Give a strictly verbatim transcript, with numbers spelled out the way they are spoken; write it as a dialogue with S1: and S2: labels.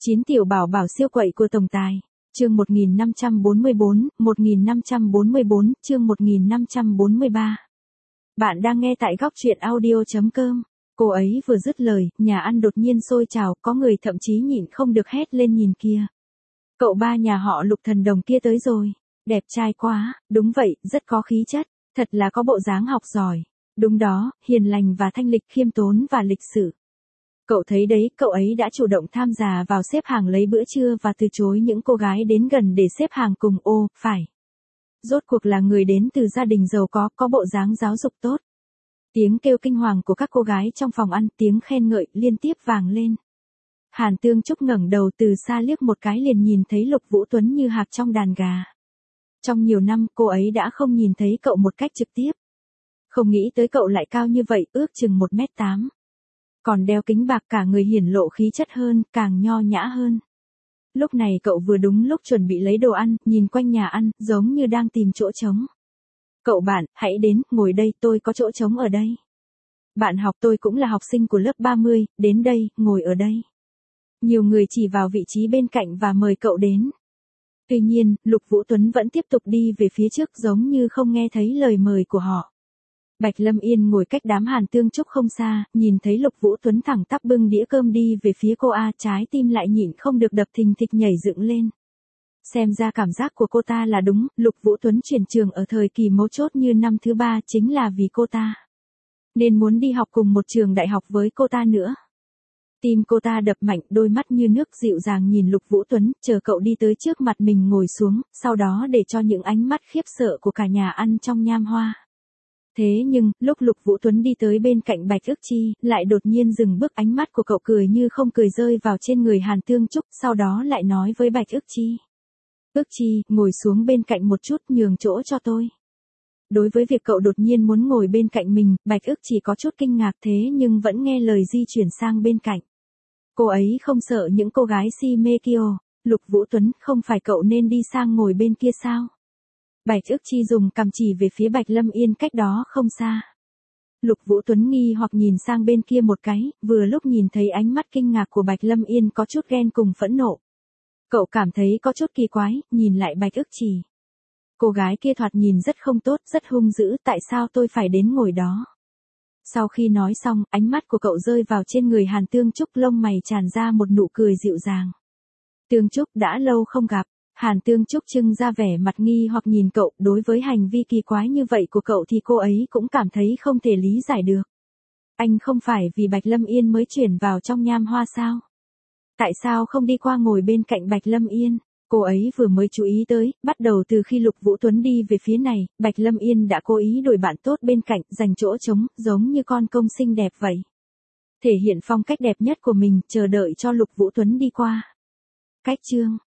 S1: chín tiểu bảo bảo siêu quậy của tổng tài. Chương một nghìn năm trăm bốn mươi bốn, một nghìn năm trăm bốn mươi bốn, chương một nghìn năm trăm bốn mươi ba. Bạn đang nghe tại góc truyện audio chấm com. Cô ấy vừa dứt lời, nhà ăn đột nhiên sôi trào, có người thậm chí nhịn không được hét lên nhìn kia. Cậu ba nhà họ Lục thần đồng kia tới rồi. Đẹp trai quá, đúng vậy, rất có khí chất, thật là có bộ dáng học giỏi. Đúng đó, hiền lành và thanh lịch, khiêm tốn và lịch sự. Cậu thấy đấy, cậu ấy đã chủ động tham gia vào xếp hàng lấy bữa trưa và từ chối những cô gái đến gần để xếp hàng cùng. Ô, phải. Rốt cuộc là người đến từ gia đình giàu có, có bộ dáng giáo dục tốt. Tiếng kêu kinh hoàng của các cô gái trong phòng ăn, tiếng khen ngợi liên tiếp vang lên. Hàn Tương Trúc ngẩng đầu từ xa liếc một cái liền nhìn thấy Lục Vũ Tuấn như hạc trong đàn gà. Trong nhiều năm, cô ấy đã không nhìn thấy cậu một cách trực tiếp. Không nghĩ tới cậu lại cao như vậy, ước chừng một mét tám. Còn đeo kính bạc, cả người hiển lộ khí chất hơn, càng nho nhã hơn. Lúc này cậu vừa đúng lúc chuẩn bị lấy đồ ăn, nhìn quanh nhà ăn, giống như đang tìm chỗ trống. Cậu bạn, hãy đến, ngồi đây, tôi có chỗ trống ở đây. Bạn học tôi cũng là học sinh của lớp ba mươi, đến đây, ngồi ở đây. Nhiều người chỉ vào vị trí bên cạnh và mời cậu đến. Tuy nhiên, Lục Vũ Tuấn vẫn tiếp tục đi về phía trước giống như không nghe thấy lời mời của họ. Bạch Lâm Yên ngồi cách đám Hàn Tương Trúc không xa, nhìn thấy Lục Vũ Tuấn thẳng tắp bưng đĩa cơm đi về phía cô A, trái tim lại nhịn không được đập thình thịch nhảy dựng lên. Xem ra cảm giác của cô ta là đúng, Lục Vũ Tuấn chuyển trường ở thời kỳ mấu chốt như năm thứ ba chính là vì cô ta. Nên muốn đi học cùng một trường đại học với cô ta nữa. Tim cô ta đập mạnh, đôi mắt như nước dịu dàng nhìn Lục Vũ Tuấn, chờ cậu đi tới trước mặt mình ngồi xuống, sau đó để cho những ánh mắt khiếp sợ của cả nhà ăn trong nham hoa. Thế nhưng, lúc Lục Vũ Tuấn đi tới bên cạnh Bạch Ước Chi, lại đột nhiên dừng bước, ánh mắt của cậu cười như không cười rơi vào trên người Hàn Tương Trúc, sau đó lại nói với Bạch Ước Chi. Ước Chi, ngồi xuống bên cạnh một chút, nhường chỗ cho tôi. Đối với việc cậu đột nhiên muốn ngồi bên cạnh mình, Bạch Ước Chi có chút kinh ngạc thế nhưng vẫn nghe lời di chuyển sang bên cạnh. Cô ấy không sợ những cô gái si mê kia. Lục Vũ Tuấn, không phải cậu nên đi sang ngồi bên kia sao? Bạch Ước Chi dùng cằm chỉ về phía Bạch Lâm Yên cách đó không xa. Lục Vũ Tuấn nghi hoặc nhìn sang bên kia một cái, vừa lúc nhìn thấy ánh mắt kinh ngạc của Bạch Lâm Yên có chút ghen cùng phẫn nộ. Cậu cảm thấy có chút kỳ quái, nhìn lại Bạch Ước Chi. Cô gái kia thoạt nhìn rất không tốt, rất hung dữ, tại sao tôi phải đến ngồi đó? Sau khi nói xong, ánh mắt của cậu rơi vào trên người Hàn Tương Trúc, lông mày tràn ra một nụ cười dịu dàng. Tương Trúc, đã lâu không gặp. Hàn Tương Trúc trưng ra vẻ mặt nghi hoặc nhìn cậu, đối với hành vi kỳ quái như vậy của cậu thì cô ấy cũng cảm thấy không thể lý giải được. Anh không phải vì Bạch Lâm Yên mới chuyển vào trong nham hoa sao? Tại sao không đi qua ngồi bên cạnh Bạch Lâm Yên? Cô ấy vừa mới chú ý tới, bắt đầu từ khi Lục Vũ Tuấn đi về phía này, Bạch Lâm Yên đã cố ý đổi bạn tốt bên cạnh, dành chỗ trống, giống như con công xinh đẹp vậy. Thể hiện phong cách đẹp nhất của mình, chờ đợi cho Lục Vũ Tuấn đi qua. Cách chương